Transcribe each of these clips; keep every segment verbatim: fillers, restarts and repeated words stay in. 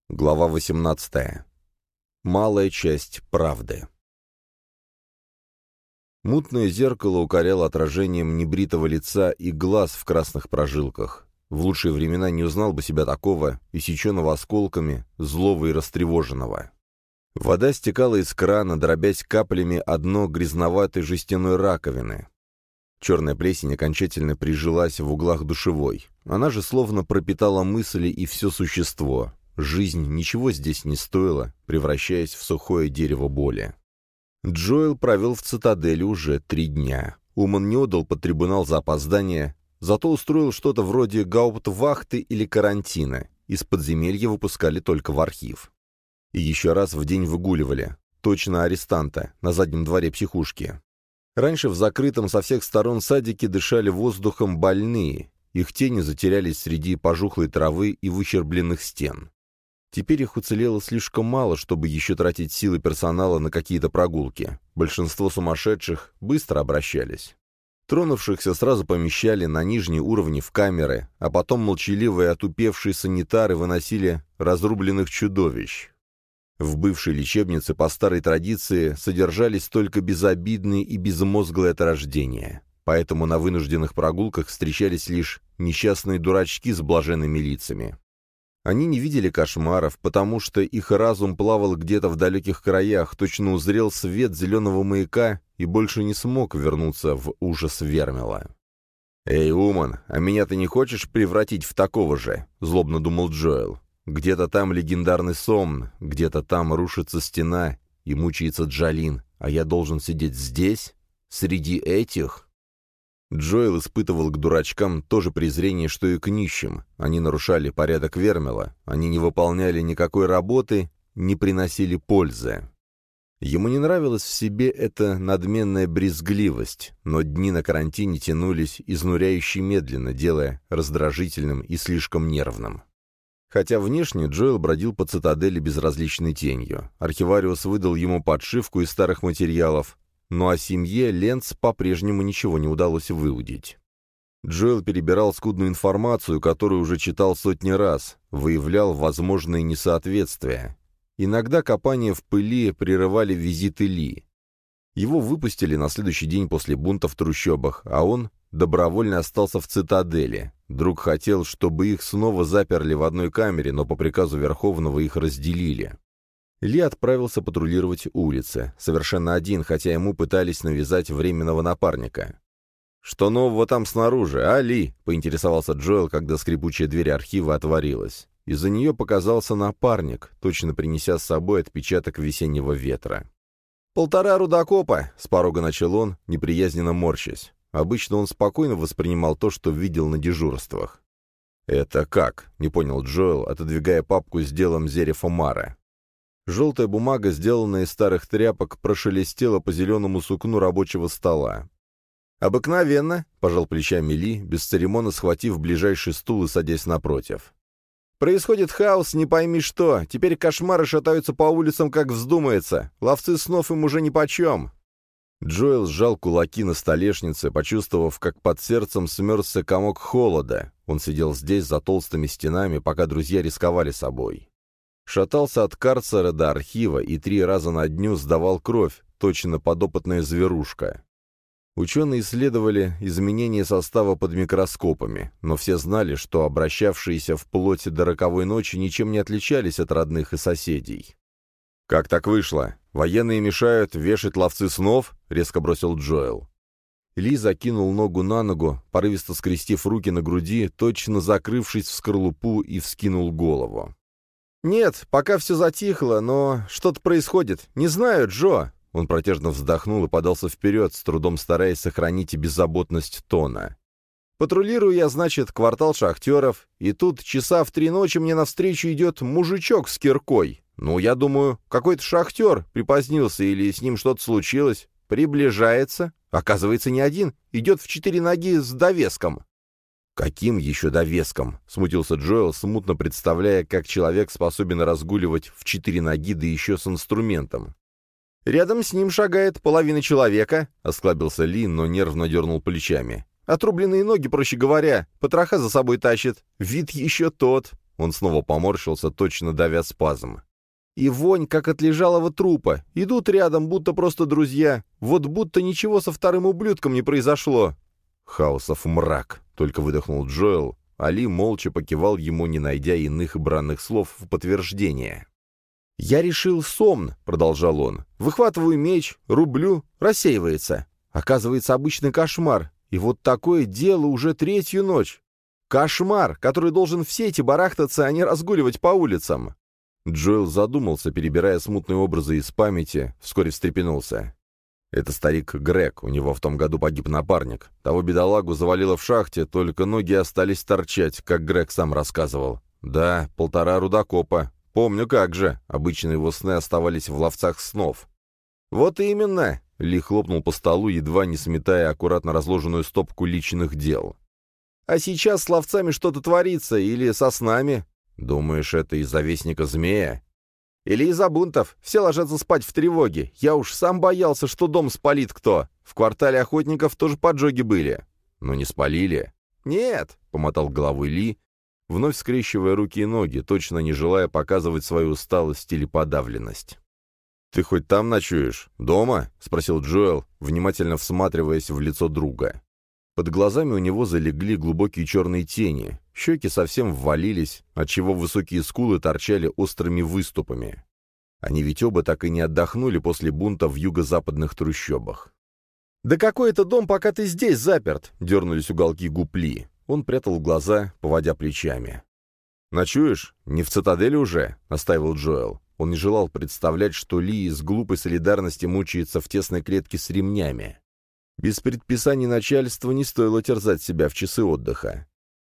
Глава восемнадцатая. Малая часть правды. Мутное зеркало укоряло отражением небритого лица и глаз в красных прожилках. В лучшие времена не узнал бы себя такого, иссеченного осколками, злого и растревоженного. Вода стекала из крана, дробясь каплями о дно грязноватой жестяной раковины. Черная плесень окончательно прижилась в углах душевой. Она же словно пропитала мысли и все существо. Жизнь ничего здесь не стоила, превращаясь в сухое дерево боли. Джоэл провел в цитадели уже три дня. Уман не отдал под трибунал за опоздание, зато устроил что-то вроде гауптвахты или карантина. Из подземелья выпускали только в архив. И еще раз в день выгуливали. Точно арестанта, на заднем дворе психушки. Раньше в закрытом со всех сторон садике дышали воздухом больные. Их тени затерялись среди пожухлой травы и выщербленных стен. Теперь их уцелело слишком мало, чтобы еще тратить силы персонала на какие-то прогулки. Большинство сумасшедших быстро обращались. Тронувшихся сразу помещали на нижние уровни в камеры, а потом молчаливые отупевшие санитары выносили разрубленных чудовищ. В бывшей лечебнице по старой традиции содержались только безобидные и безмозглые от рождения. Поэтому на вынужденных прогулках встречались лишь несчастные дурачки с блаженными лицами. Они не видели кошмаров, потому что их разум плавал где-то в далеких краях, точно узрел свет зеленого маяка и больше не смог вернуться в ужас Вермила. «Эй, Уман, а меня ты не хочешь превратить в такого же?» — злобно думал Джоэл. «Где-то там легендарный Сомн, где-то там рушится стена и мучается Джалин, а я должен сидеть здесь, среди этих?» Джоэл испытывал к дурачкам то же презрение, что и к нищим. Они нарушали порядок Вермила, они не выполняли никакой работы, не приносили пользы. Ему не нравилась в себе эта надменная брезгливость, но дни на карантине тянулись изнуряюще медленно, делая раздражительным и слишком нервным. Хотя внешне Джоэл бродил по цитадели безразличной тенью. Архивариус выдал ему подшивку из старых материалов, но о семье Ленц по-прежнему ничего не удалось выудить. Джоэл перебирал скудную информацию, которую уже читал сотни раз, выявлял возможные несоответствия. Иногда копания в пыли прерывали визиты Ли. Его выпустили на следующий день после бунта в трущобах, а он добровольно остался в цитадели. Друг хотел, чтобы их снова заперли в одной камере, но по приказу Верховного их разделили. Ли отправился патрулировать улицы, совершенно один, хотя ему пытались навязать временного напарника. «Что нового там снаружи, а, Ли?» — поинтересовался Джоэл, когда скрипучая дверь архива отворилась. Из-за нее показался напарник, точно принеся с собой отпечаток весеннего ветра. «Полтора рудокопа!» — с порога начал он, неприязненно морщась. Обычно он спокойно воспринимал то, что видел на дежурствах. «Это как?» — не понял Джоэл, отодвигая папку с делом Зерефа Мара. Желтая бумага, сделанная из старых тряпок, прошелестела по зеленому сукну рабочего стола. «Обыкновенно», — пожал плечами Ли, бесцеремонно схватив ближайший стул и садясь напротив. «Происходит хаос, не пойми что. Теперь кошмары шатаются по улицам, как вздумается. Ловцы снов им уже нипочем». Джоэл сжал кулаки на столешнице, почувствовав, как под сердцем смерзся комок холода. Он сидел здесь, за толстыми стенами, пока друзья рисковали собой. Шатался от карцера до архива и три раза на дню сдавал кровь, точно подопытная зверушка. Ученые исследовали изменения состава под микроскопами, но все знали, что обращавшиеся вплоть до роковой ночи ничем не отличались от родных и соседей. «Как так вышло? Военные мешают вешать ловцы снов?» — резко бросил Джоэл. Ли закинул ногу на ногу, порывисто скрестив руки на груди, точно закрывшись в скорлупу, и вскинул голову. «Нет, пока все затихло, но что-то происходит. Не знаю, Джо!» Он протяжно вздохнул и подался вперед, с трудом стараясь сохранить беззаботность тона. «Патрулирую я, значит, квартал шахтеров, и тут часа в три ночи мне навстречу идет мужичок с киркой. Ну, я думаю, какой-то шахтер припозднился или с ним что-то случилось. Приближается. Оказывается, не один. Идет в четыре ноги с довеском». «Каким еще довеском?» — смутился Джоэл, смутно представляя, как человек способен разгуливать в четыре ноги, да еще с инструментом. «Рядом с ним шагает половина человека», — осклабился Ли, но нервно дернул плечами. «Отрубленные ноги, проще говоря, потроха за собой тащит. Вид еще тот». Он снова поморщился, точно давя спазм. «И вонь, как от лежалого трупа. Идут рядом, будто просто друзья. Вот будто ничего со вторым ублюдком не произошло». «Хаосов мрак», — только выдохнул Джоэл. Али молча покивал ему, не найдя иных бранных слов в подтверждение. «Я решил сомн», — продолжал он. «Выхватываю меч, рублю, рассеивается. Оказывается, обычный кошмар. И вот такое дело уже третью ночь. Кошмар, который должен в сети барахтаться, а не разгуливать по улицам». Джоэл задумался, перебирая смутные образы из памяти, вскоре встрепенулся. «Это старик Грег, у него в том году погиб напарник. Того бедолагу завалило в шахте, только ноги остались торчать, как Грег сам рассказывал. Да, полтора рудокопа. Помню, как же. Обычно его сны оставались в ловцах снов». «Вот именно!» — Ли хлопнул по столу, едва не сметая аккуратно разложенную стопку личных дел. «А сейчас с ловцами что-то творится, или со снами. Думаешь, это из-за вестника змея? Или из-за бунтов. Все ложатся спать в тревоге. Я уж сам боялся, что дом спалит кто. В квартале охотников тоже поджоги были». «Но не спалили?» «Нет», — помотал головой Ли, вновь скрещивая руки и ноги, точно не желая показывать свою усталость или подавленность. «Ты хоть там ночуешь? Дома?» — спросил Джоэл, внимательно всматриваясь в лицо друга. Под глазами у него залегли глубокие черные тени, щеки совсем ввалились, отчего высокие скулы торчали острыми выступами. Они ведь оба так и не отдохнули после бунта в юго-западных трущобах. «Да какой это дом, пока ты здесь заперт?» — дернулись уголки губ Ли. Он прятал глаза, поводя плечами. «Ночуешь? Не в цитадели уже?» — настаивал Джоэл. Он не желал представлять, что Ли из глупой солидарности мучается в тесной клетке с ремнями. Без предписаний начальства не стоило терзать себя в часы отдыха.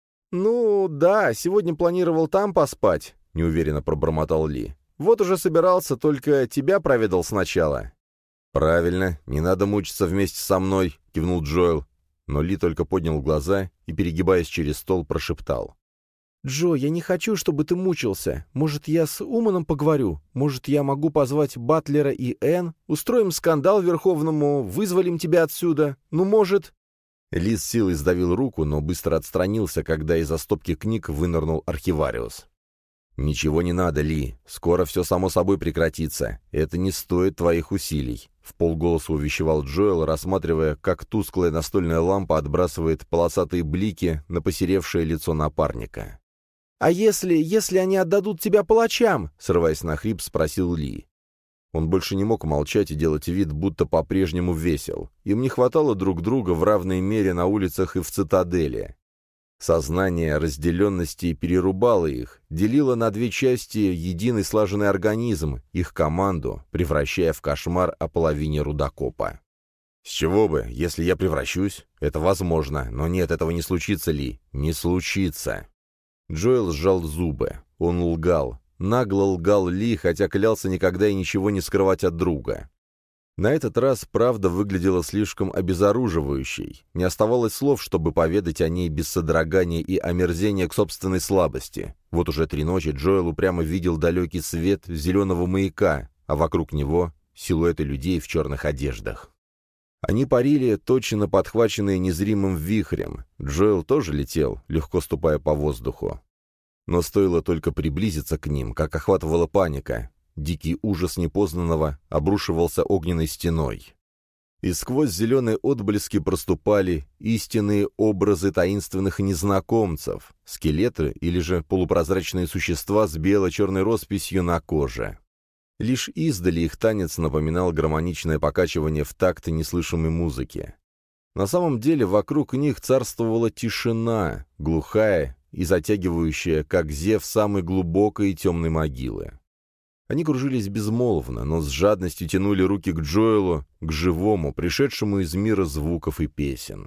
«Ну, да, сегодня планировал там поспать», — неуверенно пробормотал Ли. «Вот уже собирался, только тебя проведал сначала». «Правильно, не надо мучиться вместе со мной», — кивнул Джоэл. Но Ли только поднял глаза и, перегибаясь через стол, прошептал. «Джо, я не хочу, чтобы ты мучился. Может, я с Уманом поговорю? Может, я могу позвать Батлера и Энн? Устроим скандал Верховному, вызволим тебя отсюда? Ну, может...» Ли с силой сдавил руку, но быстро отстранился, когда из-за стопки книг вынырнул архивариус. «Ничего не надо, Ли. Скоро все само собой прекратится. Это не стоит твоих усилий», — вполголоса увещевал Джоэл, рассматривая, как тусклая настольная лампа отбрасывает полосатые блики на посеревшее лицо напарника. «А если... если они отдадут тебя палачам?» — срываясь на хрип, спросил Ли. Он больше не мог молчать и делать вид, будто по-прежнему весел. Им не хватало друг друга в равной мере на улицах и в цитадели. Сознание разделенности перерубало их, делило на две части единый слаженный организм, их команду, превращая в кошмар о половине рудокопа. «С чего бы, если я превращусь? Это возможно, но нет, этого не случится, Ли. Не случится». Джоэл сжал зубы. Он лгал. Нагло лгал Ли, хотя клялся никогда и ничего не скрывать от друга. На этот раз правда выглядела слишком обезоруживающей. Не оставалось слов, чтобы поведать о ней без содрогания и омерзения к собственной слабости. Вот уже три ночи Джоэл упрямо видел далекий свет зеленого маяка, а вокруг него — силуэты людей в черных одеждах. Они парили, точно подхваченные незримым вихрем. Джоэл тоже летел, легко ступая по воздуху. Но стоило только приблизиться к ним, как охватывала паника. Дикий ужас непознанного обрушивался огненной стеной. И сквозь зеленые отблески проступали истинные образы таинственных незнакомцев, скелеты или же полупрозрачные существа с бело-черной росписью на коже. Лишь издали их танец напоминал гармоничное покачивание в такт неслышимой музыки. На самом деле вокруг них царствовала тишина, глухая и затягивающая, как зев самой глубокой и темной могилы. Они кружились безмолвно, но с жадностью тянули руки к Джоэлу, к живому, пришедшему из мира звуков и песен.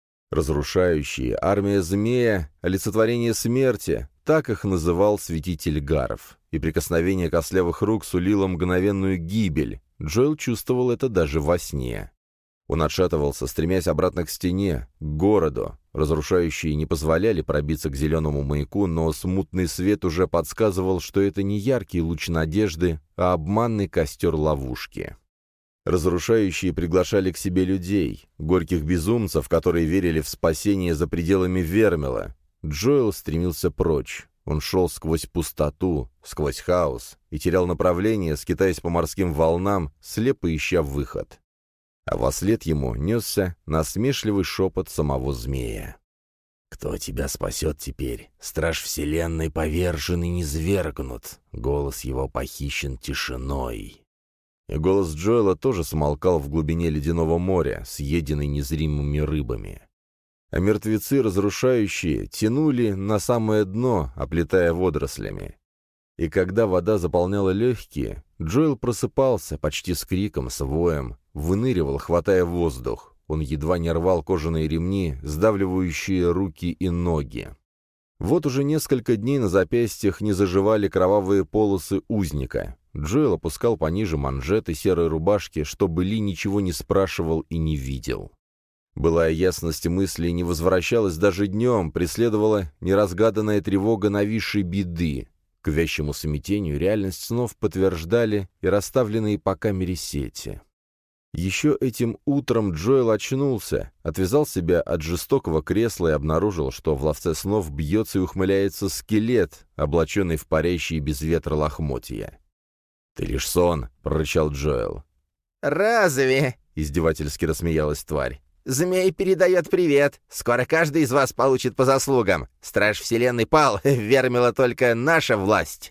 Разрушающие, армия змея, олицетворение смерти — так их называл святитель Гаров, и прикосновение костлявых рук сулило мгновенную гибель. Джоэл чувствовал это даже во сне. Он отшатывался, стремясь обратно к стене, к городу. Разрушающие не позволяли пробиться к зеленому маяку, но смутный свет уже подсказывал, что это не яркий луч надежды, а обманный костер ловушки. Разрушающие приглашали к себе людей, горьких безумцев, которые верили в спасение за пределами Вермила. Джоэл стремился прочь. Он шел сквозь пустоту, сквозь хаос, и терял направление, скитаясь по морским волнам, слепо ища выход. А вослед ему несся насмешливый шепот самого змея. «Кто тебя спасет теперь? Страж вселенной повержен и низвергнут. Голос его похищен тишиной». И голос Джоэла тоже смолкал в глубине ледяного моря, съеденный незримыми рыбами. А мертвецы, разрушающие, тянули на самое дно, оплетая водорослями. И когда вода заполняла легкие, Джоэл просыпался почти с криком, с воем, выныривал, хватая воздух. Он едва не рвал кожаные ремни, сдавливающие руки и ноги. Вот уже несколько дней на запястьях не заживали кровавые полосы узника. Джоэл опускал пониже манжеты серой рубашки, чтобы Ли ничего не спрашивал и не видел. Былая ясность мыслей не возвращалась даже днем, преследовала неразгаданная тревога нависшей беды. К вящему смятению реальность снов подтверждали и расставленные по камере сети. Еще этим утром Джоэл очнулся, отвязал себя от жестокого кресла и обнаружил, что в ловце снов бьется и ухмыляется скелет, облаченный в парящие без ветра лохмотья. «Ты лишь сон», — прорычал Джоэл. «Разве?» — издевательски рассмеялась тварь. «Змей передает привет. Скоро каждый из вас получит по заслугам. Страж вселенной пал, вермила только наша власть».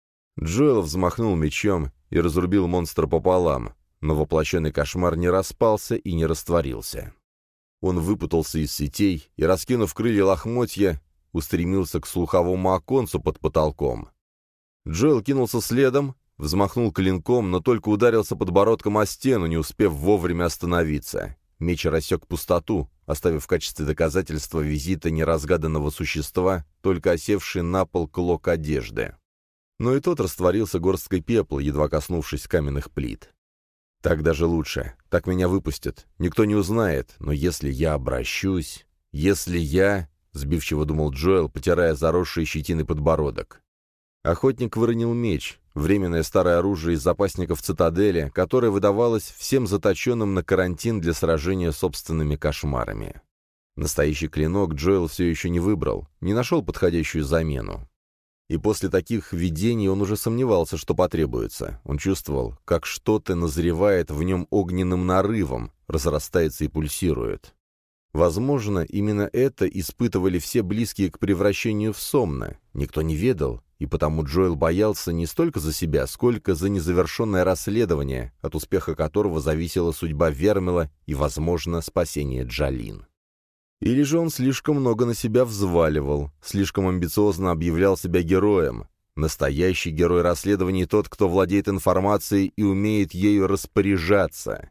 Джоэл взмахнул мечом и разрубил монстра пополам, но воплощенный кошмар не распался и не растворился. Он выпутался из сетей и, раскинув крылья лохмотья, устремился к слуховому оконцу под потолком. Джоэл кинулся следом, взмахнул клинком, но только ударился подбородком о стену, не успев вовремя остановиться. Меч рассек пустоту, оставив в качестве доказательства визита неразгаданного существа только осевший на пол клок одежды. Но и тот растворился горсткой пепла, едва коснувшись каменных плит. «Так даже лучше. Так меня выпустят. Никто не узнает. Но если я обращусь... Если я...» — сбивчиво думал Джоэл, потирая заросший щетиной подбородок. Охотник выронил меч, временное старое оружие из запасников цитадели, которое выдавалось всем заточенным на карантин для сражения с собственными кошмарами. Настоящий клинок Джоэл все еще не выбрал, не нашел подходящую замену. И после таких видений он уже сомневался, что потребуется. Он чувствовал, как что-то назревает в нем огненным нарывом, разрастается и пульсирует. Возможно, именно это испытывали все близкие к превращению в Сомна. Никто не ведал, и потому Джоэл боялся не столько за себя, сколько за незавершенное расследование, от успеха которого зависела судьба Вермила и, возможно, спасение Джалин. Или же он слишком много на себя взваливал, слишком амбициозно объявлял себя героем. Настоящий герой расследований тот, кто владеет информацией и умеет ею распоряжаться.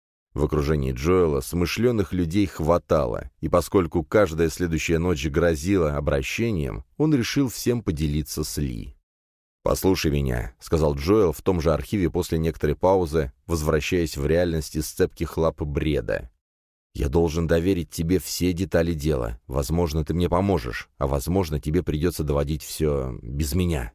В окружении Джоэла смышленых людей хватало, и поскольку каждая следующая ночь грозила обращением, он решил всем поделиться с Ли. «Послушай меня», — сказал Джоэл в том же архиве после некоторой паузы, возвращаясь в реальность из цепких лап бреда. «Я должен доверить тебе все детали дела. Возможно, ты мне поможешь, а возможно, тебе придется доводить все без меня».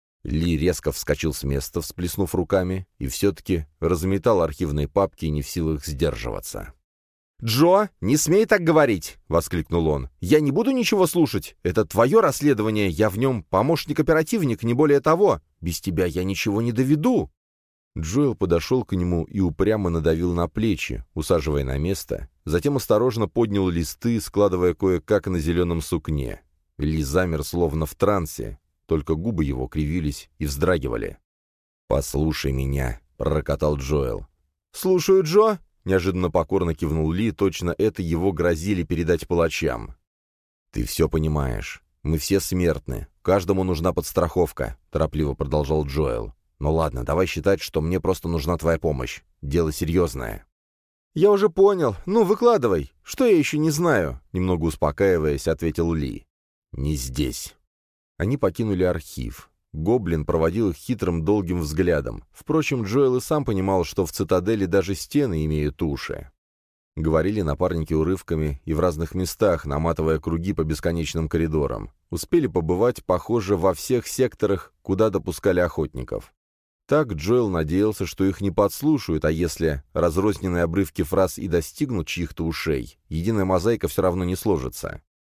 Ли резко вскочил с места, всплеснув руками, и все-таки разметал архивные папки, не в силах сдерживаться. «Джо, не смей так говорить!» — воскликнул он. «Я не буду ничего слушать. Это твое расследование, я в нем помощник-оперативник, не более того. Без тебя я ничего не доведу!» Джоэл подошел к нему и упрямо надавил на плечи, усаживая на место, затем осторожно поднял листы, складывая кое-как на зеленом сукне. Ли замер, словно в трансе, только губы его кривились и вздрагивали. «Послушай меня», — пророкотал Джоэл. «Слушаю, Джо», — неожиданно покорно кивнул Ли, точно это его грозили передать палачам. «Ты все понимаешь. Мы все смертны. Каждому нужна подстраховка», — торопливо продолжал Джоэл. «Ну ладно, давай считать, что мне просто нужна твоя помощь. Дело серьезное». «Я уже понял. Ну, выкладывай. Что я еще не знаю?» Немного успокаиваясь, ответил Ли. «Не здесь». Они покинули архив. Гоблин проводил их хитрым долгим взглядом. Впрочем, Джоэл и сам понимал, что в цитадели даже стены имеют уши. Говорили напарники урывками и в разных местах, наматывая круги по бесконечным коридорам. Успели побывать, похоже, во всех секторах, куда допускали охотников. Так Джоэл надеялся, что их не подслушают, а если разрозненные обрывки фраз и достигнут чьих-то ушей, единая мозаика все равно не сложится.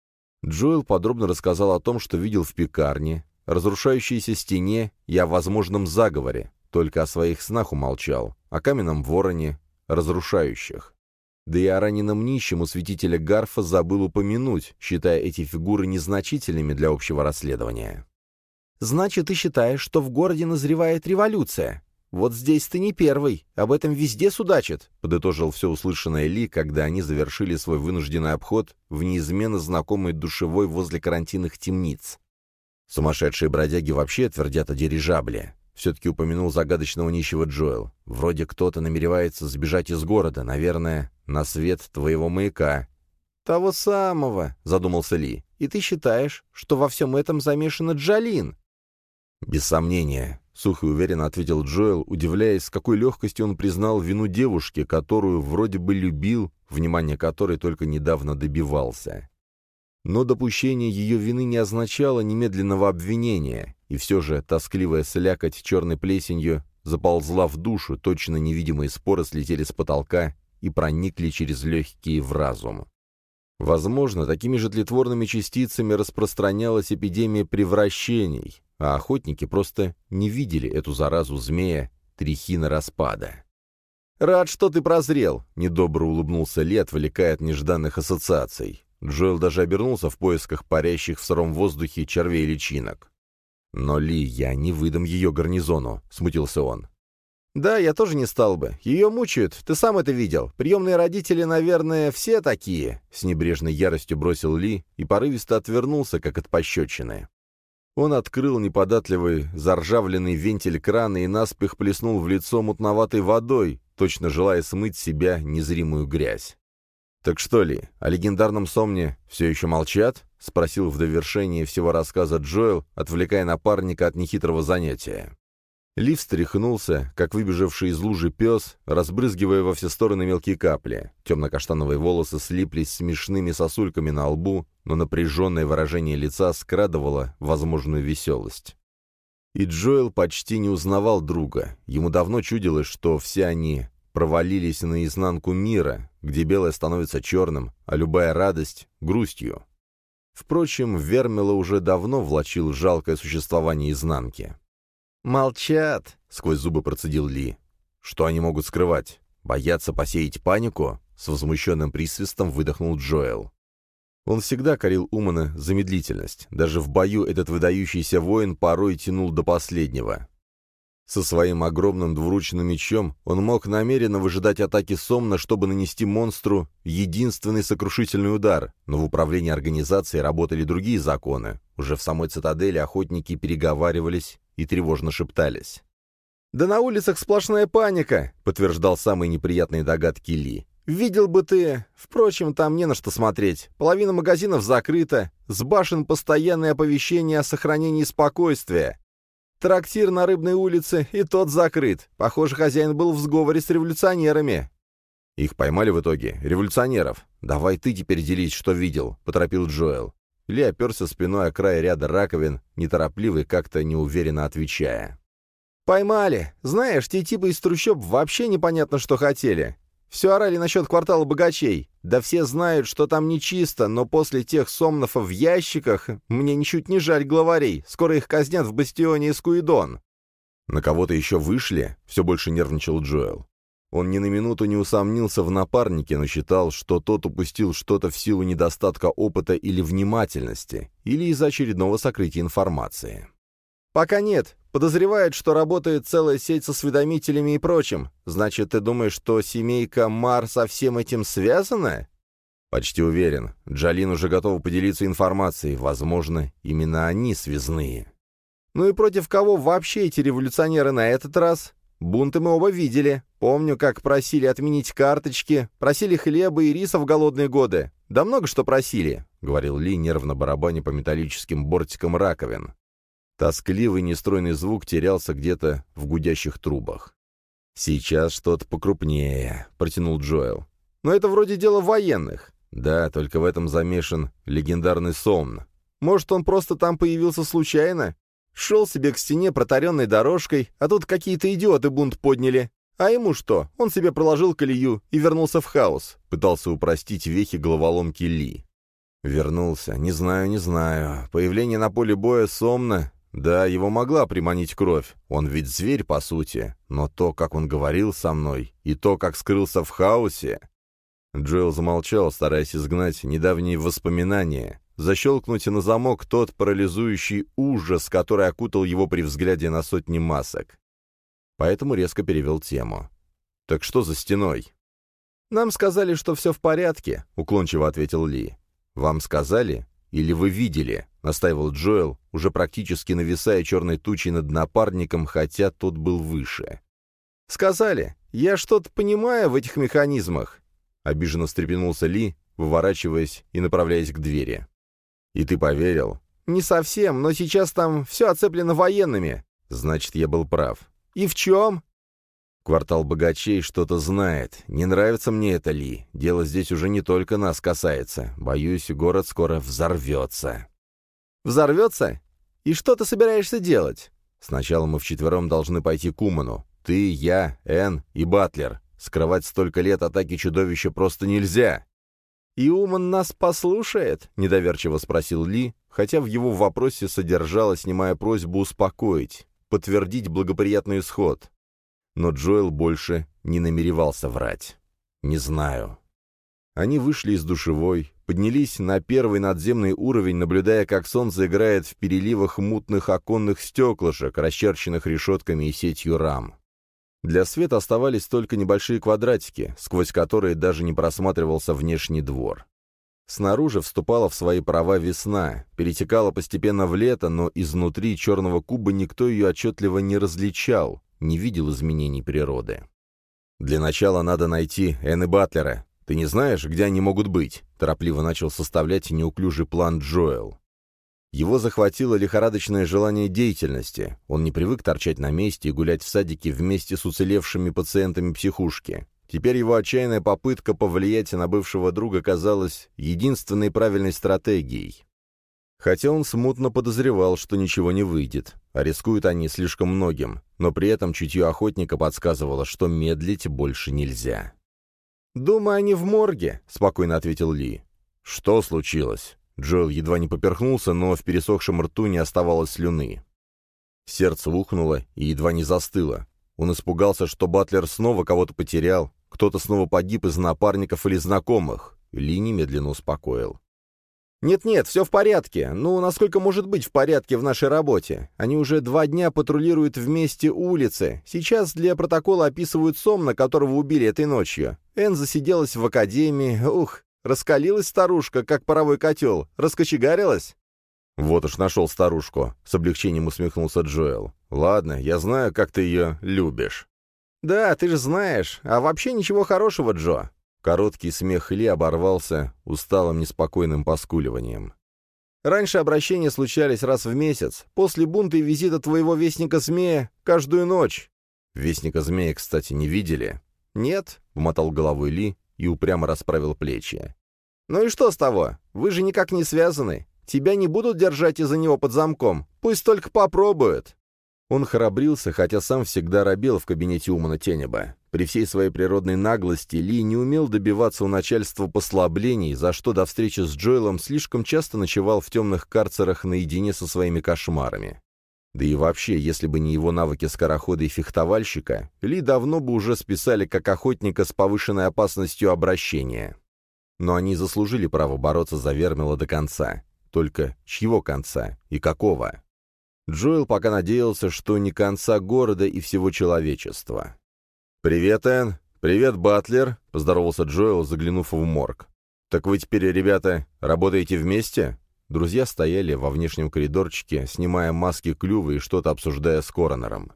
Джоэл подробно рассказал о том, что видел в пекарне, разрушающейся стене и о возможном заговоре, только о своих снах умолчал, о каменном вороне, разрушающих. Да и о раненом нищем у святителя Гарфа забыл упомянуть, считая эти фигуры незначительными для общего расследования. «Значит, ты считаешь, что в городе назревает революция? Вот здесь ты не первый, об этом везде судачат», — подытожил все услышанное Ли, когда они завершили свой вынужденный обход в неизменно знакомой душевой возле карантинных темниц. «Сумасшедшие бродяги вообще твердят о дирижабле», — все-таки упомянул загадочного нищего Джоэл. «Вроде кто-то намеревается сбежать из города, наверное, на свет твоего маяка». «Того самого», — задумался Ли. «И ты считаешь, что во всем этом замешана Джалин?» «Без сомнения», — сухо и уверенно ответил Джоэл, удивляясь, с какой легкостью он признал вину девушки, которую вроде бы любил, внимание которой только недавно добивался. Но допущение ее вины не означало немедленного обвинения, и все же тоскливая слякоть черной плесенью заползла в душу, точно невидимые споры слетели с потолка и проникли через легкие в разум. Возможно, такими же тлетворными частицами распространялась эпидемия превращений, а охотники просто не видели эту заразу змея трихина распада. «Рад, что ты прозрел», — недобро улыбнулся Ли, отвлекая от нежданных ассоциаций. Джоэл даже обернулся в поисках парящих в сыром воздухе червей личинок. «Но, Ли, я не выдам ее гарнизону», — смутился он. «Да, я тоже не стал бы. Ее мучают, ты сам это видел. Приемные родители, наверное, все такие», — с небрежной яростью бросил Ли и порывисто отвернулся, как от пощечины. Он открыл неподатливый заржавленный вентиль крана и наспех плеснул в лицо мутноватой водой, точно желая смыть с себя незримую грязь. «Так что ли, о легендарном Сомне все еще молчат?» — спросил в довершении всего рассказа Джоэл, отвлекая напарника от нехитрого занятия. Ли встряхнулся, как выбежавший из лужи пес, разбрызгивая во все стороны мелкие капли. Темно-каштановые волосы слиплись смешными сосульками на лбу, но напряженное выражение лица скрадывало возможную веселость. И Джоэл почти не узнавал друга. Ему давно чудилось, что все они провалились наизнанку мира, где белое становится черным, а любая радость — грустью. Впрочем, Вермила уже давно влачил жалкое существование изнанки. «Молчат», — сквозь зубы процедил Ли. «Что они могут скрывать? Боятся посеять панику?» С возмущенным присвистом выдохнул Джоэл. Он всегда корил Умана за медлительность. Даже в бою этот выдающийся воин порой тянул до последнего. Со своим огромным двуручным мечом он мог намеренно выжидать атаки Сомна, чтобы нанести монстру единственный сокрушительный удар, но в управлении организацией работали другие законы. Уже в самой цитадели охотники переговаривались и тревожно шептались. «Да на улицах сплошная паника», — подтверждал самые неприятные догадки Ли. «Видел бы ты. Впрочем, там не на что смотреть. Половина магазинов закрыта, с башен постоянное оповещение о сохранении спокойствия. Трактир на Рыбной улице и тот закрыт. Похоже, хозяин был в сговоре с революционерами». «Их поймали в итоге? Революционеров? Давай ты теперь делись, что видел», — поторопил Джоэл. Ли оперся спиной о край ряда раковин, неторопливо и как-то неуверенно отвечая. «Поймали. Знаешь, те типы из трущоб вообще непонятно, что хотели. Все орали насчет квартала богачей. Да все знают, что там нечисто, но после тех сомнов в ящиках мне ничуть не жаль главарей. Скоро их казнят в бастионе Искуидон». «На кого-то еще вышли?» — все больше нервничал Джоэл. Он ни на минуту не усомнился в напарнике, но считал, что тот упустил что-то в силу недостатка опыта или внимательности, или из-за очередного сокрытия информации. «Пока нет. Подозревают, что работает целая сеть с осведомителями и прочим. Значит, ты думаешь, что семейка Мар со всем этим связана?» «Почти уверен. Джалин уже готова поделиться информацией. Возможно, именно они связные». «Ну и против кого вообще эти революционеры на этот раз? Бунты мы оба видели. Помню, как просили отменить карточки, просили хлеба и риса в голодные годы. Да много что просили», — говорил Ли, нервно барабаня по металлическим бортикам раковин. Тоскливый нестройный звук терялся где-то в гудящих трубах. «Сейчас что-то покрупнее», — протянул Джоэл. «Но это вроде дело военных». «Да, только в этом замешан легендарный Сомн». «Может, он просто там появился случайно? Шел себе к стене протаренной дорожкой, а тут какие-то идиоты бунт подняли. А ему что? Он себе проложил колею и вернулся в хаос», — пытался упростить вехи головоломки Ли. Вернулся. Не знаю, не знаю. Появление на поле боя Сомна... Да, его могла приманить кровь. Он ведь зверь, по сути. Но то, как он говорил со мной, и то, как скрылся в хаосе... Джоэл замолчал, стараясь изгнать недавние воспоминания, защелкнуть на замок тот парализующий ужас, который окутал его при взгляде на сотни масок. Поэтому резко перевел тему. «Так что за стеной?» «Нам сказали, что все в порядке», — уклончиво ответил Ли. «Вам сказали? Или вы видели?» — настаивал Джоэл, уже практически нависая черной тучей над напарником, хотя тот был выше. «Сказали. Я что-то понимаю в этих механизмах». Обиженно встрепенулся Ли, выворачиваясь и направляясь к двери. «И ты поверил?» «Не совсем, но сейчас там все оцеплено военными». «Значит, я был прав». «И в чем?» «Квартал богачей что-то знает. Не нравится мне это, Ли. Дело здесь уже не только нас касается. Боюсь, город скоро взорвется». «Взорвется? И что ты собираешься делать?» «Сначала мы вчетвером должны пойти к Уману. Ты, я, Энн и Батлер. Скрывать столько лет атаки чудовища просто нельзя». «И Уман нас послушает?» — недоверчиво спросил Ли, хотя в его вопросе содержалась немая просьба успокоить, подтвердить благоприятный исход. Но Джоэл больше не намеревался врать. «Не знаю». Они вышли из душевой, поднялись на первый надземный уровень, наблюдая, как солнце играет в переливах мутных оконных стеклышек, расчерченных решетками и сетью рам. Для света оставались только небольшие квадратики, сквозь которые даже не просматривался внешний двор. Снаружи вступала в свои права весна, перетекала постепенно в лето, но изнутри черного куба никто ее отчетливо не различал, не видел изменений природы. «Для начала надо найти Энн и Батлера. Ты не знаешь, где они могут быть?» — торопливо начал составлять неуклюжий план Джоэл. Его захватило лихорадочное желание деятельности. Он не привык торчать на месте и гулять в садике вместе с уцелевшими пациентами психушки. Теперь его отчаянная попытка повлиять на бывшего друга казалась единственной правильной стратегией. Хотя он смутно подозревал, что ничего не выйдет, а рискуют они слишком многим, но при этом чутье охотника подсказывало, что медлить больше нельзя. «Думаю, они в морге», — спокойно ответил Ли. «Что случилось?» Джоэл едва не поперхнулся, но в пересохшем рту не оставалось слюны. Сердце ухнуло и едва не застыло. Он испугался, что Батлер снова кого-то потерял, кто-то снова погиб из напарников или знакомых. Ли немедленно успокоил. «Нет-нет, все в порядке. Ну, насколько может быть в порядке в нашей работе? Они уже два дня патрулируют вместе улицы. Сейчас для протокола описывают Сомна, которого убили этой ночью. Энн засиделась в академии. Ух, раскалилась старушка, как паровой котел. Раскочегарилась?» «Вот уж нашел старушку», — с облегчением усмехнулся Джоэл. «Ладно, я знаю, как ты ее любишь». «Да, ты же знаешь. А вообще ничего хорошего, Джо». Короткий смех Ли оборвался усталым неспокойным поскуливанием. «Раньше обращения случались раз в месяц. После бунта и визита твоего Вестника-Змея каждую ночь». «Вестника-Змея, кстати, не видели?» «Нет», — помотал головой Ли и упрямо расправил плечи. «Ну и что с того? Вы же никак не связаны. Тебя не будут держать из-за него под замком. Пусть только попробуют». Он храбрился, хотя сам всегда робел в кабинете Умана Тенеба. При всей своей природной наглости Ли не умел добиваться у начальства послаблений, за что до встречи с Джоэлом слишком часто ночевал в темных карцерах наедине со своими кошмарами. Да и вообще, если бы не его навыки скорохода и фехтовальщика, Ли давно бы уже списали как охотника с повышенной опасностью обращения. Но они заслужили право бороться за Вермила до конца. Только чьего конца и какого? Джоэл пока надеялся, что не конца города и всего человечества. «Привет, Энн! Привет, Батлер!» — поздоровался Джоэл, заглянув в морг. «Так вы теперь, ребята, работаете вместе?» Друзья стояли во внешнем коридорчике, снимая маски клюва и что-то обсуждая с коронером.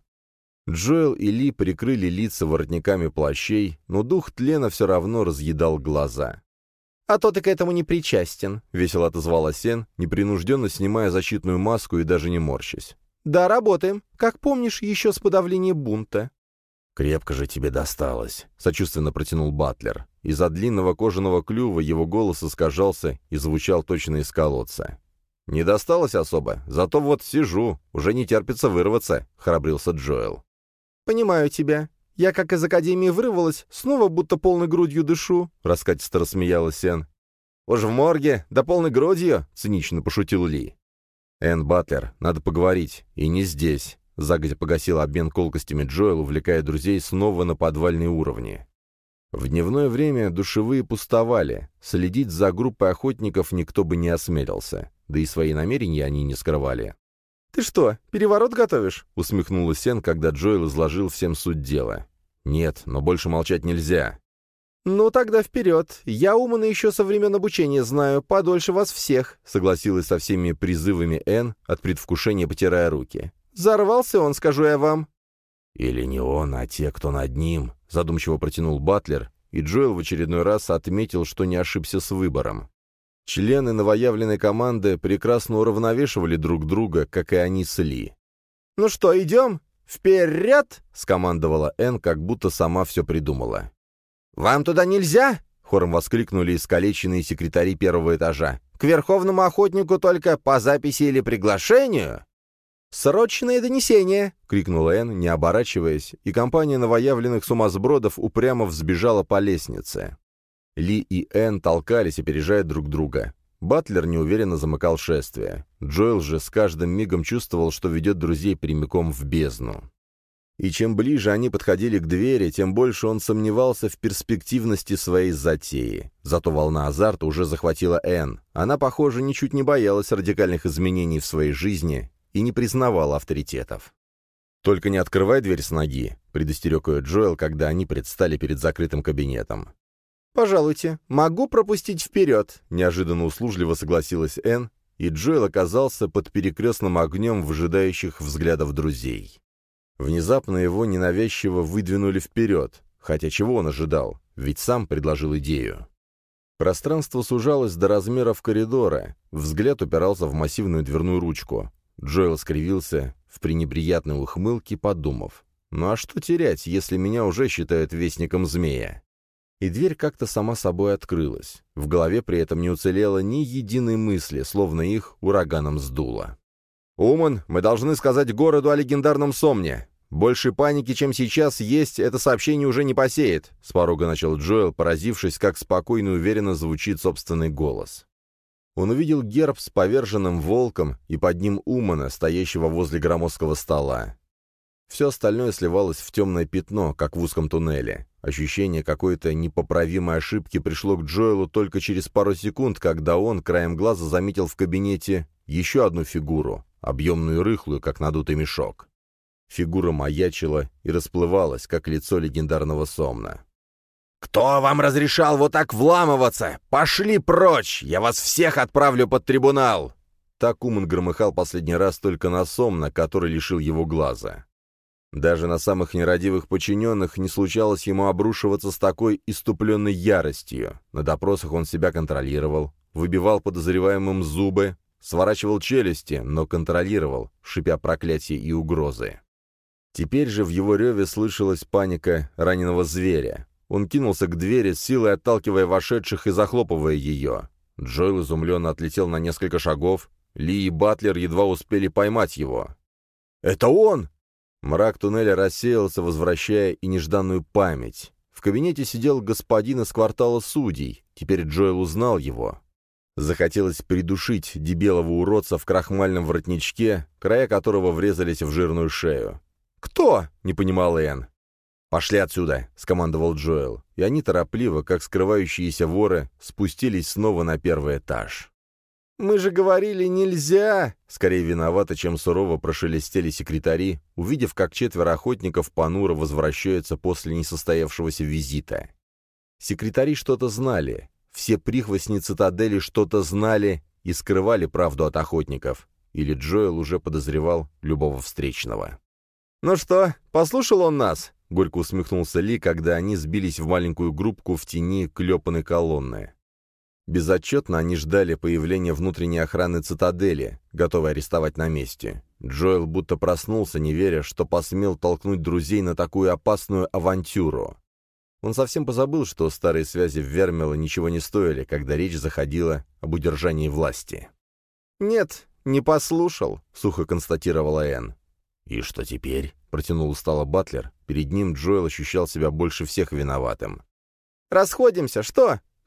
Джоэл и Ли прикрыли лица воротниками плащей, но дух тлена все равно разъедал глаза. «А то ты к этому не причастен», — весело отозвалась Энн, непринужденно снимая защитную маску и даже не морщась. «Да, работаем. Как помнишь, еще с подавления бунта». «Крепко же тебе досталось», — сочувственно протянул Батлер. Из-за длинного кожаного клюва его голос искажался и звучал точно из колодца. «Не досталось особо, зато вот сижу, уже не терпится вырваться», — храбрился Джоэл. «Понимаю тебя. Я, как из академии вырвалась, снова будто полной грудью дышу», — раскатисто рассмеялась Энн. Уж в морге, да полной грудью», — цинично пошутил Ли. «Энн Батлер, надо поговорить, и не здесь», — загодя погасил обмен колкостями Джоэл, увлекая друзей снова на подвальные уровни. В дневное время душевые пустовали, следить за группой охотников никто бы не осмелился, да и свои намерения они не скрывали. «Ты что, переворот готовишь?» — усмехнулась Энн, когда Джоэл изложил всем суть дела. «Нет, но больше молчать нельзя». «Ну тогда вперед. Я Умана еще со времен обучения знаю, подольше вас всех», — согласилась со всеми призывами Энн, от предвкушения потирая руки. «Зарвался он, скажу я вам». «Или не он, а те, кто над ним», — задумчиво протянул Батлер, и Джоэл в очередной раз отметил, что не ошибся с выбором. Члены новоявленной команды прекрасно уравновешивали друг друга, как и они с Ли. «Ну что, идем? Вперед!» — скомандовала Энн, как будто сама все придумала. «Вам туда нельзя?» — хором воскликнули искалеченные секретари первого этажа. «К верховному охотнику только по записи или приглашению?» «Срочное донесение!» — крикнула Энн, не оборачиваясь, и компания новоявленных сумасбродов упрямо взбежала по лестнице. Ли и Энн толкались, опережая друг друга. Батлер неуверенно замыкал шествие. Джоэл же с каждым мигом чувствовал, что ведет друзей прямиком в бездну. И чем ближе они подходили к двери, тем больше он сомневался в перспективности своей затеи. Зато волна азарта уже захватила Энн. Она, похоже, ничуть не боялась радикальных изменений в своей жизни и не признавала авторитетов. «Только не открывай дверь с ноги», — предостерег ее Джоэл, когда они предстали перед закрытым кабинетом. «Пожалуйте, могу пропустить вперед», — неожиданно услужливо согласилась Энн, и Джоэл оказался под перекрестным огнем выжидающих взглядов друзей. Внезапно его ненавязчиво выдвинули вперед, хотя чего он ожидал, ведь сам предложил идею. Пространство сужалось до размеров коридора, взгляд упирался в массивную дверную ручку. Джоэл скривился в пренеприятной ухмылке, подумав, «Ну а что терять, если меня уже считают вестником змея?» И дверь как-то сама собой открылась. В голове при этом не уцелело ни единой мысли, словно их ураганом сдуло. «Уман, мы должны сказать городу о легендарном Сомне. Больше паники, чем сейчас есть, это сообщение уже не посеет», — с порога начал Джоэл, поразившись, как спокойно и уверенно звучит собственный голос. Он увидел герб с поверженным волком и под ним Умана, стоящего возле громоздкого стола. Все остальное сливалось в темное пятно, как в узком туннеле. Ощущение какой-то непоправимой ошибки пришло к Джоэлу только через пару секунд, когда он краем глаза заметил в кабинете еще одну фигуру, объемную и рыхлую, как надутый мешок. Фигура маячила и расплывалась, как лицо легендарного Сомна. «Кто вам разрешал вот так вламываться? Пошли прочь! Я вас всех отправлю под трибунал!» Так Уман громыхал последний раз только на Сомна, который лишил его глаза. Даже на самых нерадивых подчиненных не случалось ему обрушиваться с такой иступленной яростью. На допросах он себя контролировал, выбивал подозреваемым зубы, сворачивал челюсти, но контролировал, шипя проклятия и угрозы. Теперь же в его реве слышалась паника раненого зверя. Он кинулся к двери, с силой отталкивая вошедших и захлопывая ее. Джоэл изумленно отлетел на несколько шагов. Ли и Батлер едва успели поймать его. «Это он!» Мрак туннеля рассеялся, возвращая и нежданную память. В кабинете сидел господин из квартала судей. Теперь Джоэл узнал его. Захотелось придушить дебелого уродца в крахмальном воротничке, края которого врезались в жирную шею. «Кто?» — не понимал Энн. «Пошли отсюда!» — скомандовал Джоэл, и они торопливо, как скрывающиеся воры, спустились снова на первый этаж. «Мы же говорили, нельзя!» Скорее виновато, чем сурово прошелестели секретари, увидев, как четверо охотников понуро возвращаются после несостоявшегося визита. Секретари что-то знали, все прихвостни цитадели что-то знали и скрывали правду от охотников, или Джоэл уже подозревал любого встречного. «Ну что, послушал он нас?» — горько усмехнулся Ли, когда они сбились в маленькую группку в тени клепанной колонны. Безотчетно они ждали появления внутренней охраны цитадели, готовой арестовать на месте. Джоэл будто проснулся, не веря, что посмел толкнуть друзей на такую опасную авантюру. Он совсем позабыл, что старые связи в Вермило ничего не стоили, когда речь заходила об удержании власти. «Нет, не послушал», — сухо констатировала Энн. «И что теперь?» — протянул устало Батлер. Перед ним Джоэл ощущал себя больше всех виноватым. «Расходимся, что?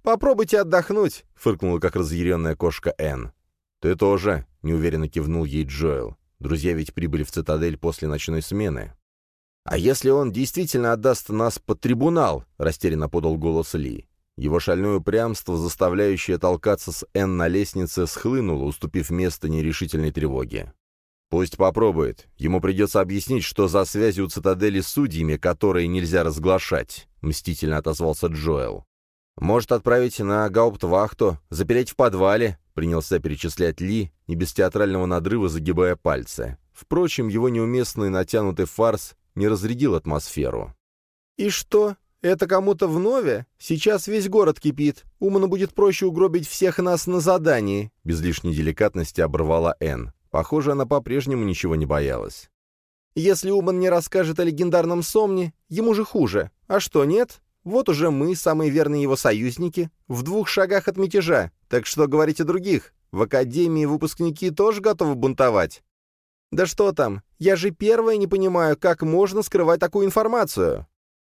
Попробуйте отдохнуть», — фыркнула как разъяренная кошка Энн. «Ты тоже», — неуверенно кивнул ей Джоэл. «Друзья ведь прибыли в цитадель после ночной смены». «А если он действительно отдаст нас под трибунал?» — растерянно подал голос Ли. Его шальное упрямство, заставляющее толкаться с Энн на лестнице, схлынуло, уступив место нерешительной тревоге. «Пусть попробует. Ему придется объяснить, что за связи у цитадели с судьями, которые нельзя разглашать», — мстительно отозвался Джоэл. «Может, отправить на гауптвахту, запереть в подвале», — принялся перечислять Ли, не без театрального надрыва загибая пальцы. Впрочем, его неуместный натянутый фарс не разрядил атмосферу. «И что? Это кому-то вновь? Сейчас весь город кипит. Уману будет проще угробить всех нас на задании», — без лишней деликатности оборвала Энн. Похоже, она по-прежнему ничего не боялась. «Если Уман не расскажет о легендарном Сомне, ему же хуже. А что, нет? Вот уже мы, самые верные его союзники, в двух шагах от мятежа. Так что говорить о других? В Академии выпускники тоже готовы бунтовать?» «Да что там? Я же первая не понимаю, как можно скрывать такую информацию».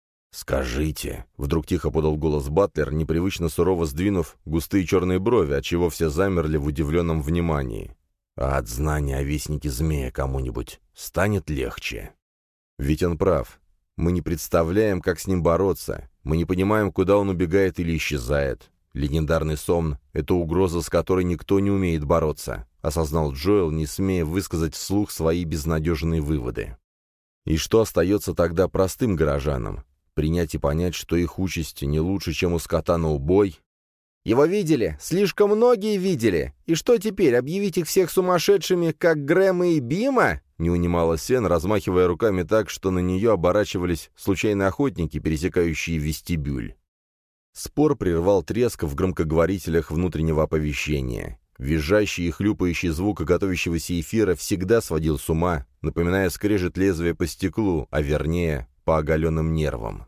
«Скажите», — вдруг тихо подал голос Батлер, непривычно сурово сдвинув густые черные брови, отчего все замерли в удивленном внимании. «А от знания о вестнике змея кому-нибудь станет легче?» Ведь он прав. Мы не представляем, как с ним бороться. Мы не понимаем, куда он убегает или исчезает. Легендарный Сомн — это угроза, с которой никто не умеет бороться, осознал Джоэл, не смея высказать вслух свои безнадежные выводы. И что остается тогда простым горожанам? Принять и понять, что их участь не лучше, чем у скота на убой? «Его видели, слишком многие видели. И что теперь, объявить их всех сумасшедшими, как Грэма и Бима?» Не унималась Энн, размахивая руками так, что на нее оборачивались случайные охотники, пересекающие вестибюль. Спор прервал треск в громкоговорителях внутреннего оповещения. Визжащий и хлюпающий звук готовящегося эфира всегда сводил с ума, напоминая скрежет лезвия по стеклу, а вернее, по оголенным нервам.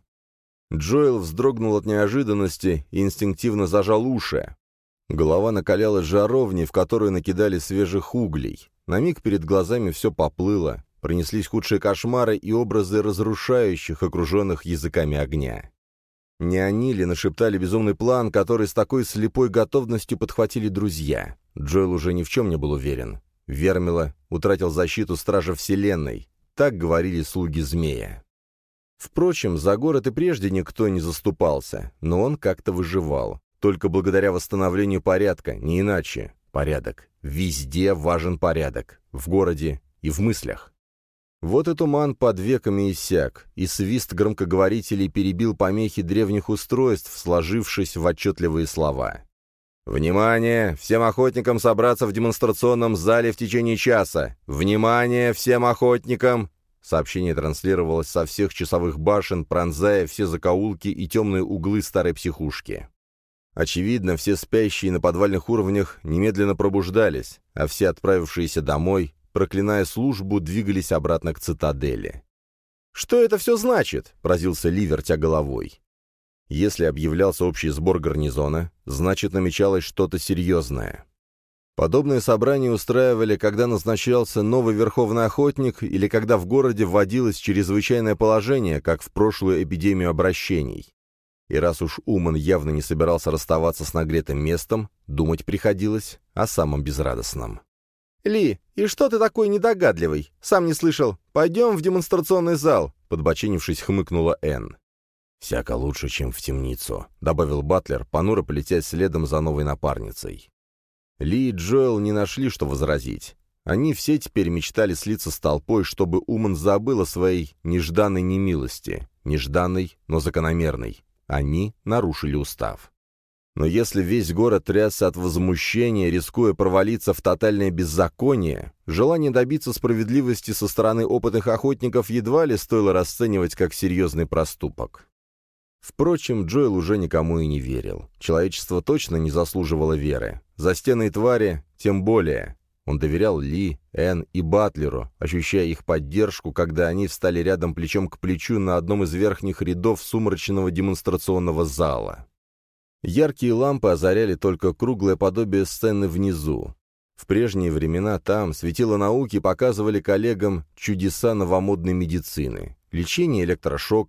Джоэл вздрогнул от неожиданности и инстинктивно зажал уши. Голова накалялась жаровней, в которую накидали свежих углей. На миг перед глазами все поплыло, пронеслись худшие кошмары и образы разрушающих, окруженных языками огня. Не они ли нашептали безумный план, который с такой слепой готовностью подхватили друзья? Джоэл уже ни в чем не был уверен. Вермила утратил защиту Стража Вселенной. Так говорили слуги Змея. Впрочем, за город и прежде никто не заступался, но он как-то выживал. Только благодаря восстановлению порядка, не иначе. Порядок. Везде важен порядок. В городе и в мыслях. Вот и туман под веками иссяк, и свист громкоговорителей перебил помехи древних устройств, сложившись в отчетливые слова. «Внимание! Всем охотникам собраться в демонстрационном зале в течение часа! Внимание! Всем охотникам!» Сообщение транслировалось со всех часовых башен, пронзая все закоулки и темные углы старой психушки. Очевидно, все спящие на подвальных уровнях немедленно пробуждались, а все отправившиеся домой, проклиная службу, двигались обратно к цитадели. «Что это все значит?» — поразился Ли, вертя головой. Если объявлялся общий сбор гарнизона, значит, намечалось что-то серьезное. Подобные собрания устраивали, когда назначался новый верховный охотник или когда в городе вводилось чрезвычайное положение, как в прошлую эпидемию обращений. И раз уж Уман явно не собирался расставаться с нагретым местом, думать приходилось о самом безрадостном. «Ли, и что ты такой недогадливый? Сам не слышал. Пойдем в демонстрационный зал», — подбоченившись, хмыкнула Энн. «Всяко лучше, чем в темницу», — добавил Батлер, понуро полететь следом за новой напарницей. Ли и Джоэл не нашли, что возразить. Они все теперь мечтали слиться с толпой, чтобы Уман забыл о своей нежданной немилости. Нежданной, но закономерной. Они нарушили устав. Но если весь город трясся от возмущения, рискуя провалиться в тотальное беззаконие, желание добиться справедливости со стороны опытных охотников едва ли стоило расценивать как серьезный проступок. Впрочем, Джоэл уже никому и не верил. Человечество точно не заслуживало веры. Застенные твари тем более. Он доверял Ли, Энн и Батлеру, ощущая их поддержку, когда они встали рядом плечом к плечу на одном из верхних рядов сумрачного демонстрационного зала. Яркие лампы озаряли только круглое подобие сцены внизу. В прежние времена там светила науки показывали коллегам чудеса новомодной медицины. Лечение электрошоком,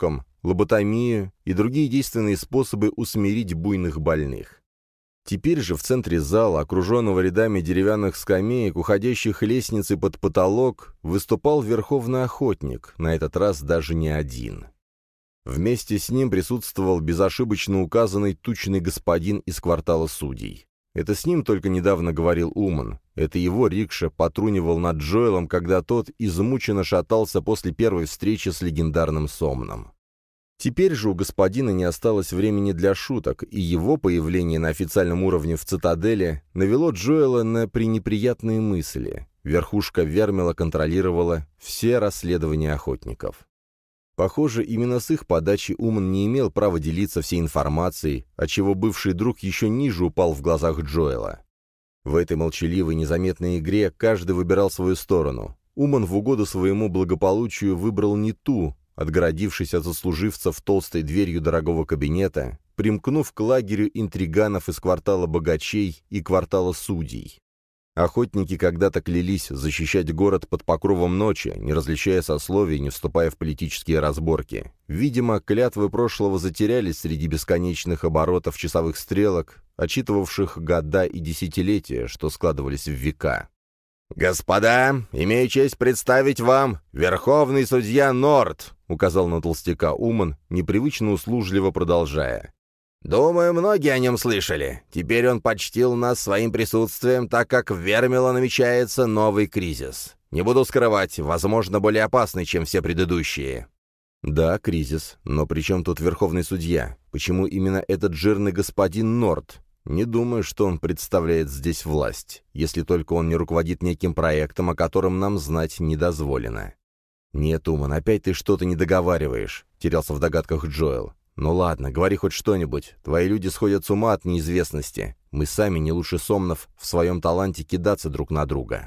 лоботомию и другие действенные способы усмирить буйных больных. Теперь же в центре зала, окруженного рядами деревянных скамеек, уходящих лестницей под потолок, выступал верховный охотник, на этот раз даже не один. Вместе с ним присутствовал безошибочно указанный тучный господин из квартала судей. Это с ним только недавно говорил Уман. Это его рикша потрунивал над Джоэлом, когда тот измученно шатался после первой встречи с легендарным Сомном. Теперь же у господина не осталось времени для шуток, и его появление на официальном уровне в цитадели навело Джоэла на пренеприятные мысли. Верхушка Вермила контролировала все расследования охотников. Похоже, именно с их подачи Уман не имел права делиться всей информацией, отчего бывший друг еще ниже упал в глазах Джоэла. В этой молчаливой, незаметной игре каждый выбирал свою сторону. Уман в угоду своему благополучию выбрал не ту, отгородившись от сослуживцев толстой дверью дорогого кабинета, примкнув к лагерю интриганов из квартала богачей и квартала судей. Охотники когда-то клялись защищать город под покровом ночи, не различая сословий, не вступая в политические разборки. Видимо, клятвы прошлого затерялись среди бесконечных оборотов часовых стрелок, отчитывавших года и десятилетия, что складывались в века. «Господа, имею честь представить вам верховный судья Норт», — указал на толстяка Уман, непривычно услужливо продолжая. «Думаю, многие о нем слышали. Теперь он почтил нас своим присутствием, так как в Вермило намечается новый кризис. Не буду скрывать, возможно, более опасный, чем все предыдущие». «Да, кризис. Но при чем тут верховный судья? Почему именно этот жирный господин Норт? Не думаю, что он представляет здесь власть, если только он не руководит неким проектом, о котором нам знать не дозволено». «Нет, Уман, опять ты что-то не договариваешь», — терялся в догадках Джоэл. «Ну ладно, говори хоть что-нибудь. Твои люди сходят с ума от неизвестности. Мы сами не лучше Сомнов в своем таланте кидаться друг на друга».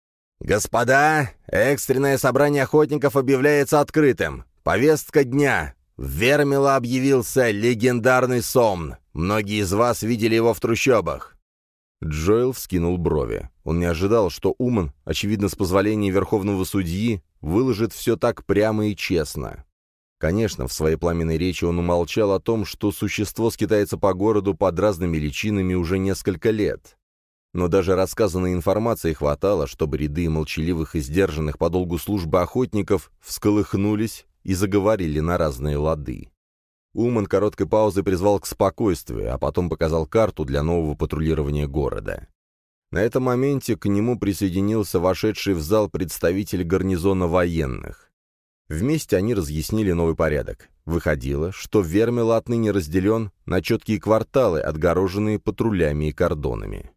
«Господа, экстренное собрание охотников объявляется открытым. Повестка дня. В Вермило объявился легендарный Сомн. Многие из вас видели его в трущобах». Джоэл вскинул брови. Он не ожидал, что Уман, очевидно с позволения верховного судьи, выложит все так прямо и честно. Конечно, в своей пламенной речи он умолчал о том, что существо скитается по городу под разными личинами уже несколько лет. Но даже рассказанной информации хватало, чтобы ряды молчаливых и сдержанных по долгу службы охотников всколыхнулись и заговорили на разные лады. Уман короткой паузой призвал к спокойствию, а потом показал карту для нового патрулирования города. На этом моменте к нему присоединился вошедший в зал представитель гарнизона военных. Вместе они разъяснили новый порядок. Выходило, что Вермило отныне разделен на четкие кварталы, отгороженные патрулями и кордонами.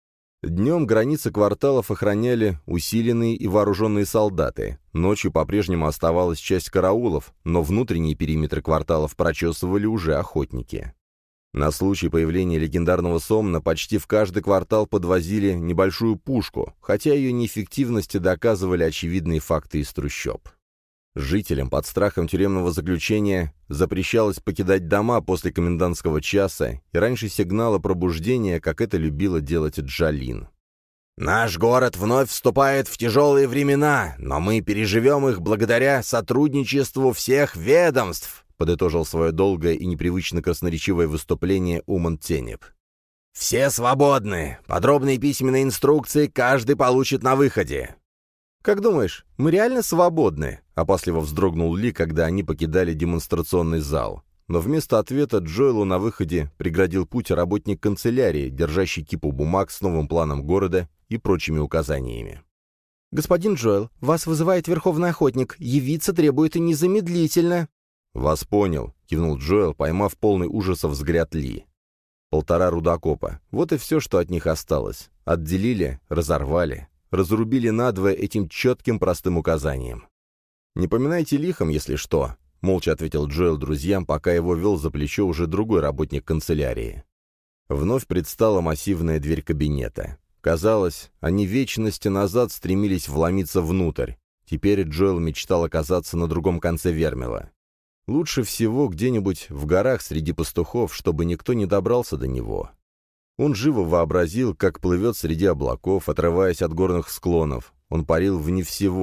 Днем границы кварталов охраняли усиленные и вооруженные солдаты. Ночью по-прежнему оставалась часть караулов, но внутренние периметры кварталов прочесывали уже охотники. На случай появления легендарного Сомна почти в каждый квартал подвозили небольшую пушку, хотя ее неэффективности доказывали очевидные факты из трущоб. Жителям под страхом тюремного заключения запрещалось покидать дома после комендантского часа и раньше сигнала пробуждения, как это любила делать Джалин. «Наш город вновь вступает в тяжелые времена, но мы переживем их благодаря сотрудничеству всех ведомств», подытожил свое долгое и непривычно красноречивое выступление Уман Тенеб. «Все свободны. Подробные письменные инструкции каждый получит на выходе». «Как думаешь, мы реально свободны?» — опасливо вздрогнул Ли, когда они покидали демонстрационный зал. Но вместо ответа Джоэлу на выходе преградил путь работник канцелярии, держащий кипу бумаг с новым планом города и прочими указаниями. «Господин Джоэл, вас вызывает Верховный Охотник. Явиться требует и незамедлительно». «Вас понял», — кивнул Джоэл, поймав полный ужаса взгляд Ли. Полтора рудокопа. Вот и все, что от них осталось. Отделили, разорвали. Разрубили надвое этим четким простым указанием. «Не поминайте лихом, если что», — молча ответил Джоэл друзьям, пока его вел за плечо уже другой работник канцелярии. Вновь предстала массивная дверь кабинета. Казалось, они вечности назад стремились вломиться внутрь. Теперь Джоэл мечтал оказаться на другом конце Вермила. Лучше всего где-нибудь в горах среди пастухов, чтобы никто не добрался до него. Он живо вообразил, как плывет среди облаков, отрываясь от горных склонов. Он парил вне всего,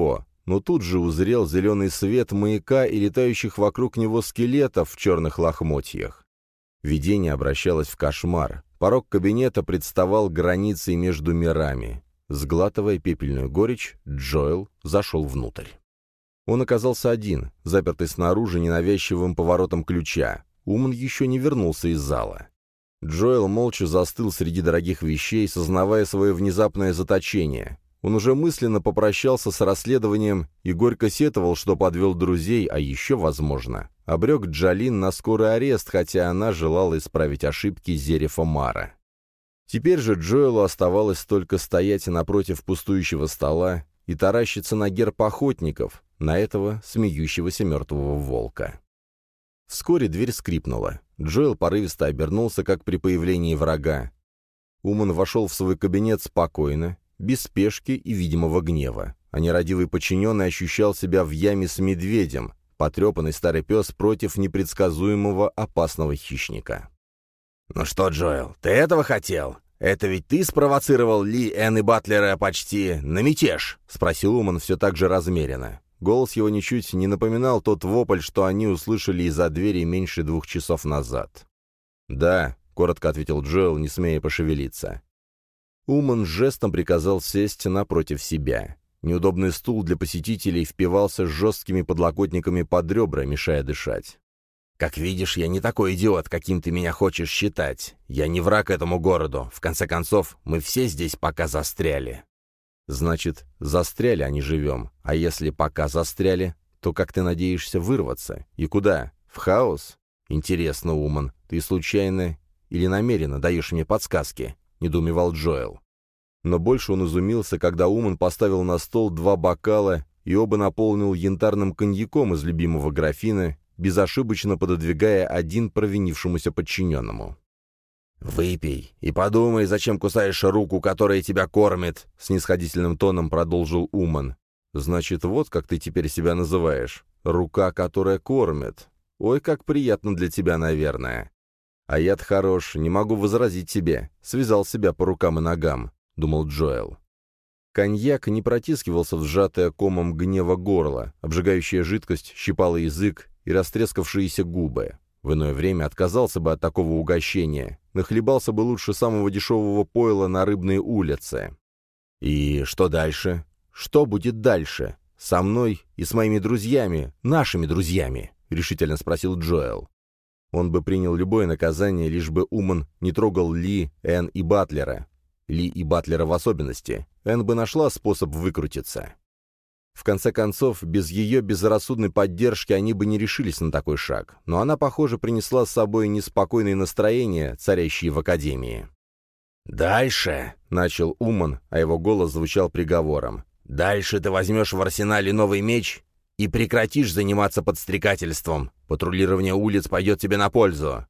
но тут же узрел зеленый свет маяка и летающих вокруг него скелетов в черных лохмотьях. Видение обращалось в кошмар. Порог кабинета представал границей между мирами. Сглатывая пепельную горечь, Джоэл зашел внутрь. Он оказался один, запертый снаружи ненавязчивым поворотом ключа. Уман еще не вернулся из зала. Джоэл молча застыл среди дорогих вещей, сознавая свое внезапное заточение. Он уже мысленно попрощался с расследованием и горько сетовал, что подвел друзей, а еще, возможно, обрек Джалин на скорый арест, хотя она желала исправить ошибки Зерефа Мара. Теперь же Джоэлу оставалось только стоять напротив пустующего стола и таращиться на герб охотников, на этого смеющегося мертвого волка. Вскоре дверь скрипнула. Джоэл порывисто обернулся, как при появлении врага. Уман вошел в свой кабинет спокойно, без спешки и видимого гнева, а нерадивый подчиненный ощущал себя в яме с медведем, потрепанный старый пес против непредсказуемого опасного хищника. «Ну что, Джоэл, ты этого хотел? Это ведь ты спровоцировал Ли, Энн и Батлера почти на мятеж?» — спросил Уман все так же размеренно. Голос его ничуть не напоминал тот вопль, что они услышали из-за двери меньше двух часов назад. «Да», — коротко ответил Джоэл, не смея пошевелиться. Уман жестом приказал сесть напротив себя. Неудобный стул для посетителей впивался жесткими подлокотниками под ребра, мешая дышать. «Как видишь, я не такой идиот, каким ты меня хочешь считать. Я не враг этому городу. В конце концов, мы все здесь пока застряли». «Значит, застряли, а не живем. А если пока застряли, то как ты надеешься вырваться? И куда? В хаос? Интересно, Уман, ты случайно или намеренно даешь мне подсказки?» — недоумевал Джоэл. Но больше он изумился, когда Уман поставил на стол два бокала и оба наполнил янтарным коньяком из любимого графина, безошибочно пододвигая один провинившемуся подчиненному. «Выпей и подумай, зачем кусаешь руку, которая тебя кормит», — снисходительным тоном продолжил Уман. «Значит, вот как ты теперь себя называешь. Рука, которая кормит. Ой, как приятно для тебя, наверное. А я-то хорош, не могу возразить тебе. Связал себя по рукам и ногам», — думал Джоэл. Коньяк не протискивался в сжатое комом гнева горло, обжигающая жидкость щипала язык и растрескавшиеся губы. В иное время отказался бы от такого угощения, нахлебался бы лучше самого дешевого пойла на рыбной улице. «И что дальше? Что будет дальше? Со мной и с моими друзьями, нашими друзьями?» — решительно спросил Джоэл. Он бы принял любое наказание, лишь бы Уман не трогал Ли, Энн и Батлера. Ли и Батлера в особенности. Энн бы нашла способ выкрутиться. В конце концов, без ее безрассудной поддержки они бы не решились на такой шаг, но она, похоже, принесла с собой неспокойное настроение, царящее в Академии. «Дальше», — начал Уман, а его голос звучал приговором, «дальше ты возьмешь в арсенале новый меч и прекратишь заниматься подстрекательством. Патрулирование улиц пойдет тебе на пользу».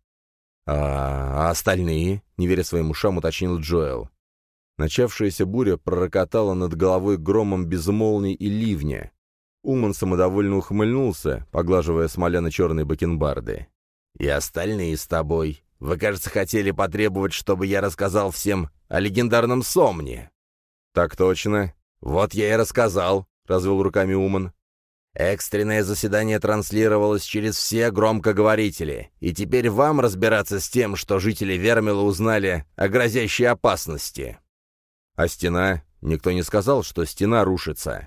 «А, а остальные?» — не веря своим ушам, уточнил Джоэл. Начавшаяся буря пророкотала над головой громом без молний и ливня. Уман самодовольно ухмыльнулся, поглаживая смоляно-черные бакенбарды. «И остальные с тобой. Вы, кажется, хотели потребовать, чтобы я рассказал всем о легендарном Сомне». «Так точно. Вот я и рассказал», — развел руками Уман. «Экстренное заседание транслировалось через все громкоговорители, и теперь вам разбираться с тем, что жители Вермила узнали о грозящей опасности». «А стена? Никто не сказал, что стена рушится».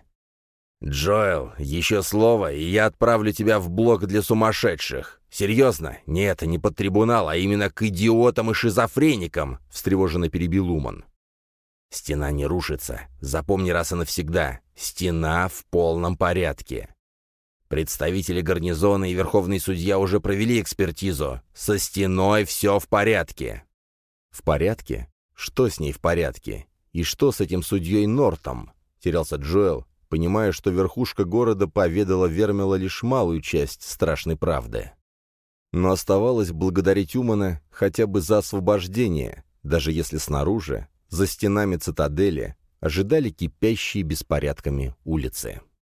«Джоэл, еще слово, и я отправлю тебя в блок для сумасшедших. Серьезно? Нет, не под трибунал, а именно к идиотам и шизофреникам», — встревоженно перебил Уман. «Стена не рушится. Запомни раз и навсегда. Стена в полном порядке. Представители гарнизона и верховный судья уже провели экспертизу. Со стеной все в порядке». «В порядке? Что с ней в порядке? И что с этим судьей Нортом?» — терялся Джоэл, понимая, что верхушка города поведала Вермила лишь малую часть страшной правды. Но оставалось благодарить Умана хотя бы за освобождение, даже если снаружи, за стенами цитадели, ожидали кипящие беспорядками улицы.